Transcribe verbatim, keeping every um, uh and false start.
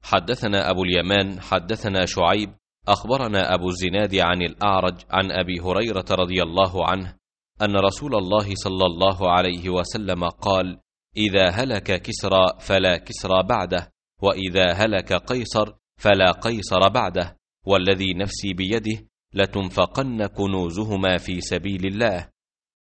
حدثنا أبو اليمان حدثنا شعيب أخبرنا أبو الزناد عن الأعرج عن أبي هريرة رضي الله عنه أن رسول الله صلى الله عليه وسلم قال: إذا هلك كسرى فلا كسرى بعده، وإذا هلك قيصر فلا قيصر بعده، والذي نفسي بيده لتنفقن كنوزهما في سبيل الله